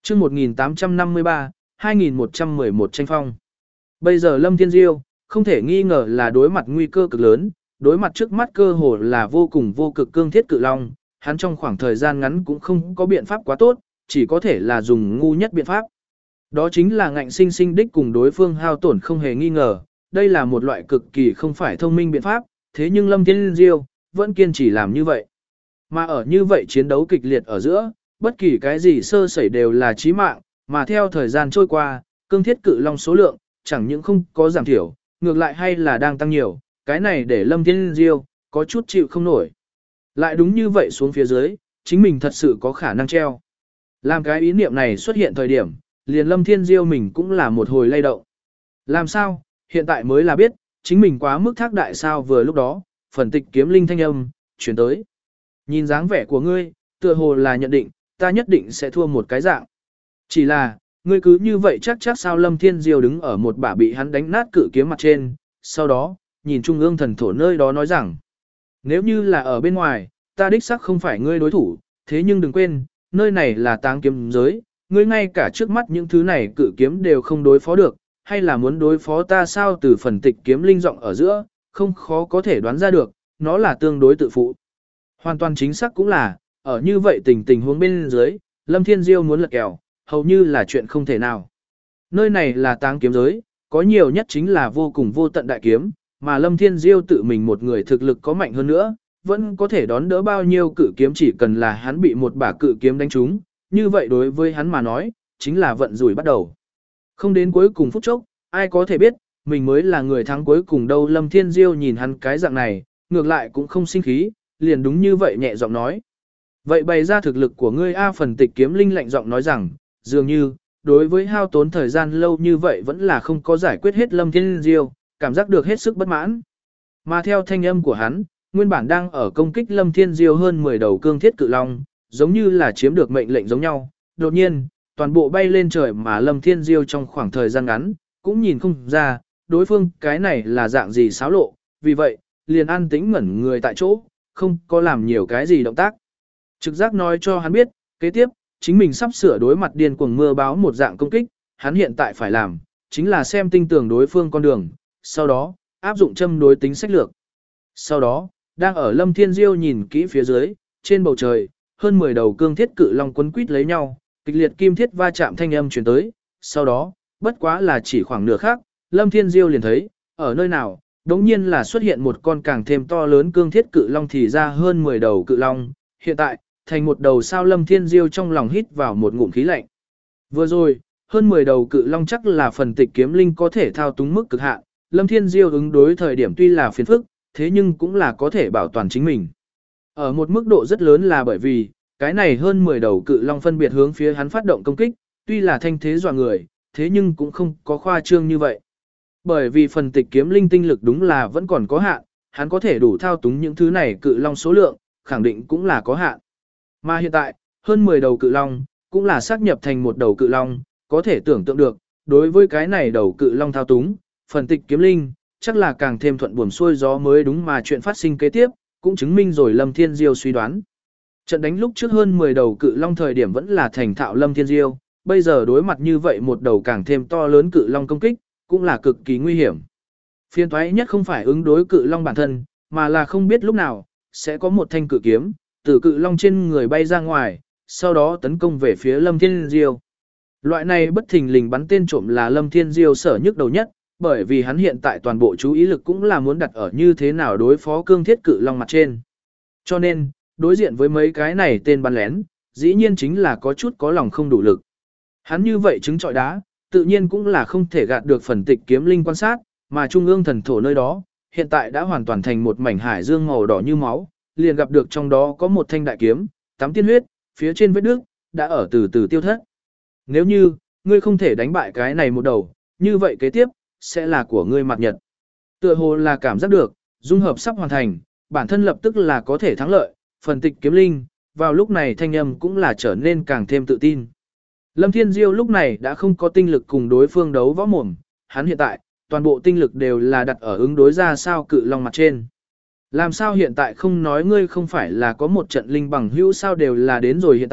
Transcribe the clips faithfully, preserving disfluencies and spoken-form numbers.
chương một nghìn tám trăm năm mươi ba, hai nghìn một trăm mười một tranh phong. Bây giờ Lâm Thiên Diêu, không thể nghi ngờ là đối mặt nguy cơ cực lớn, đối mặt trước mắt cơ hồ là vô cùng vô cực cương thiết cự long, hắn trong khoảng thời gian ngắn cũng không có biện pháp quá tốt, chỉ có thể là dùng ngu nhất biện pháp. Đó chính là ngạnh sinh sinh đích cùng đối phương hao tổn không hề nghi ngờ, đây là một loại cực kỳ không phải thông minh biện pháp, thế nhưng Lâm Thiên Diêu vẫn kiên trì làm như vậy. Mà ở như vậy chiến đấu kịch liệt ở giữa, bất kỳ cái gì sơ sẩy đều là chí mạng, mà theo thời gian trôi qua, cương thiết cự long số lượng chẳng những không có giảm thiểu, ngược lại hay là đang tăng nhiều, cái này để Lâm Thiên Diêu có chút chịu không nổi. Lại đúng như vậy xuống phía dưới, chính mình thật sự có khả năng treo. Làm cái ý niệm này xuất hiện thời điểm, liền Lâm Thiên Diêu mình cũng là một hồi lay động. Làm sao, hiện tại mới là biết, chính mình quá mức thác đại sao vừa lúc đó, phần tịch kiếm linh thanh âm, chuyển tới. Nhìn dáng vẻ của ngươi, tựa hồ là nhận định, ta nhất định sẽ thua một cái dạng. Chỉ là, ngươi cứ như vậy chắc chắc sao Lâm Thiên Diêu đứng ở một bả bị hắn đánh nát cự kiếm mặt trên, sau đó, nhìn trung ương thần thổ nơi đó nói rằng, nếu như là ở bên ngoài, ta đích xác không phải ngươi đối thủ, thế nhưng đừng quên, nơi này là táng kiếm giới, ngươi ngay cả trước mắt những thứ này cự kiếm đều không đối phó được, hay là muốn đối phó ta sao từ phần tịch kiếm linh giọng ở giữa, không khó có thể đoán ra được, nó là tương đối tự phụ. Hoàn toàn chính xác cũng là, ở như vậy tình tình huống bên dưới, Lâm Thiên Diêu muốn lật kèo, hầu như là chuyện không thể nào. Nơi này là táng kiếm giới, có nhiều nhất chính là vô cùng vô tận đại kiếm, mà Lâm Thiên Diêu tự mình một người thực lực có mạnh hơn nữa, vẫn có thể đón đỡ bao nhiêu cự kiếm chỉ cần là hắn bị một bả cự kiếm đánh trúng, như vậy đối với hắn mà nói, chính là vận rủi bắt đầu. Không đến cuối cùng phút chốc, ai có thể biết, mình mới là người thắng cuối cùng đâu. Lâm Thiên Diêu nhìn hắn cái dạng này, ngược lại cũng không sinh khí, liền đúng như vậy nhẹ giọng nói. Vậy bày ra thực lực của ngươi A phần tịch kiếm linh lạnh giọng nói rằng, dường như, đối với hao tốn thời gian lâu như vậy vẫn là không có giải quyết hết Lâm Thiên Diêu, cảm giác được hết sức bất mãn. Mà theo thanh âm của hắn, nguyên bản đang ở công kích Lâm Thiên Diêu hơn mười đầu cương thiết cự long, giống như là chiếm được mệnh lệnh giống nhau. Đột nhiên, toàn bộ bay lên trời mà Lâm Thiên Diêu trong khoảng thời gian ngắn, cũng nhìn không ra, đối phương cái này là dạng gì xáo lộ, vì vậy, liền an tĩnh ngẩn người tại chỗ, không có làm nhiều cái gì động tác. Trực giác nói cho hắn biết, kế tiếp, chính mình sắp sửa đối mặt điên cuồng mưa báo một dạng công kích, hắn hiện tại phải làm, chính là xem tinh tường đối phương con đường, sau đó, áp dụng châm đối tính sách lược. Sau đó, đang ở Lâm Thiên Diêu nhìn kỹ phía dưới, trên bầu trời, hơn mười đầu cương thiết cự long quấn quýt lấy nhau, kịch liệt kim thiết va chạm thanh âm truyền tới, sau đó, bất quá là chỉ khoảng nửa khắc, Lâm Thiên Diêu liền thấy, ở nơi nào, đống nhiên là xuất hiện một con càng thêm to lớn cương thiết cự long thì ra hơn mười đầu cự long, hiện tại, thành một đầu sao Lâm Thiên Diêu trong lòng hít vào một ngụm khí lạnh. Vừa rồi, hơn mười đầu cự long chắc là phần tịch kiếm linh có thể thao túng mức cực hạn, Lâm Thiên Diêu ứng đối thời điểm tuy là phiền phức, thế nhưng cũng là có thể bảo toàn chính mình. Ở một mức độ rất lớn là bởi vì, cái này hơn mười đầu cự long phân biệt hướng phía hắn phát động công kích, tuy là thanh thế dọa người, thế nhưng cũng không có khoa trương như vậy. Bởi vì phần tịch kiếm linh tinh lực đúng là vẫn còn có hạn, hắn có thể đủ thao túng những thứ này cự long số lượng, khẳng định cũng là có hạn. Mà hiện tại, hơn mười đầu cự long, cũng là xác nhập thành một đầu cự long, có thể tưởng tượng được, đối với cái này đầu cự long thao túng, phần tịch kiếm linh, chắc là càng thêm thuận buồm xuôi gió mới đúng mà chuyện phát sinh kế tiếp, cũng chứng minh rồi Lâm Thiên Diêu suy đoán. Trận đánh lúc trước hơn mười đầu cự long thời điểm vẫn là thành thạo Lâm Thiên Diêu, bây giờ đối mặt như vậy một đầu càng thêm to lớn cự long công kích, cũng là cực kỳ nguy hiểm. Phiên toái nhất không phải ứng đối cự long bản thân, mà là không biết lúc nào, sẽ có một thanh cự kiếm, từ cự long trên người bay ra ngoài, sau đó tấn công về phía Lâm Thiên Diêu. Loại này bất thình lình bắn tên trộm là Lâm Thiên Diêu sở nhức đầu nhất, bởi vì hắn hiện tại toàn bộ chú ý lực cũng là muốn đặt ở như thế nào đối phó cương thiết cự long mặt trên. Cho nên, đối diện với mấy cái này tên bắn lén, dĩ nhiên chính là có chút có lòng không đủ lực. Hắn như vậy trứng trọi đá, tự nhiên cũng là không thể gạt được phần tịch kiếm linh quan sát, mà trung ương thần thổ nơi đó, hiện tại đã hoàn toàn thành một mảnh hải dương màu đỏ như máu, liền gặp được trong đó có một thanh đại kiếm, tắm tiên huyết, phía trên vết nước, đã ở từ từ tiêu thất. Nếu như, ngươi không thể đánh bại cái này một đầu, như vậy kế tiếp, sẽ là của ngươi mặt nhật. Tựa hồ là cảm giác được, dung hợp sắp hoàn thành, bản thân lập tức là có thể thắng lợi, phần tịch kiếm linh, vào lúc này thanh âm cũng là trở nên càng thêm tự tin. Lâm Thiên Diêu lúc này đã không có tinh lực cùng đối phương đấu võ mồm, hắn hiện tại, toàn bộ tinh lực đều là đặt ở ứng đối ra sao cự long mặt trên. Làm sao hiện tại không nói ngươi không phải là có một trận linh bằng hữu sao đều là đến rồi hiện tại,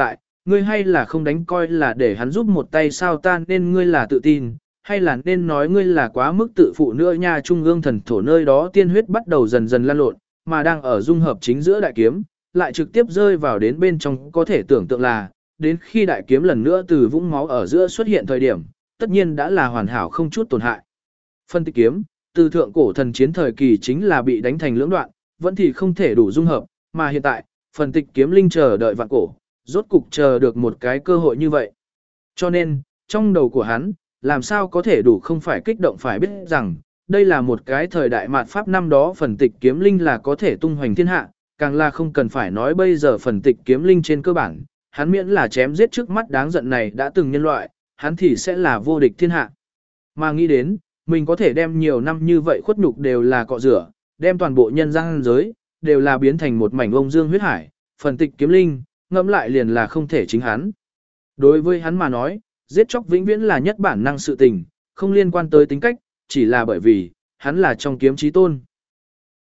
ngươi hay là không đánh coi là để hắn giúp một tay sao ta nên ngươi là tự tin, hay là nên nói ngươi là quá mức tự phụ nữa nha. Trung ương thần thổ nơi đó tiên huyết bắt đầu dần dần lan lộn, mà đang ở dung hợp chính giữa đại kiếm, lại trực tiếp rơi vào đến bên trong, có thể tưởng tượng là, đến khi đại kiếm lần nữa từ vũng máu ở giữa xuất hiện thời điểm, tất nhiên đã là hoàn hảo không chút tổn hại. Phân tích kiếm, từ thượng cổ thần chiến thời kỳ chính là bị đánh thành lưỡng đoạn, vẫn thì không thể đủ dung hợp, mà hiện tại, phân tịch kiếm linh chờ đợi vạn cổ, rốt cục chờ được một cái cơ hội như vậy. Cho nên, trong đầu của hắn, làm sao có thể đủ không phải kích động, phải biết rằng, đây là một cái thời đại mạt pháp năm đó phần tịch kiếm linh là có thể tung hoành thiên hạ, càng là không cần phải nói bây giờ phần tịch kiếm linh trên cơ bản, hắn miễn là chém giết trước mắt đáng giận này đã từng nhân loại, hắn thì sẽ là vô địch thiên hạ. Mà nghĩ đến, mình có thể đem nhiều năm như vậy khuất nhục đều là cọ rửa, đem toàn bộ nhân gian giới, đều là biến thành một mảnh ông dương huyết hải, phần tịch kiếm linh, ngẫm lại liền là không thể chính hắn. Đối với hắn mà nói, giết chóc vĩnh viễn là nhất bản năng sự tình, không liên quan tới tính cách, chỉ là bởi vì, hắn là trong kiếm chí tôn.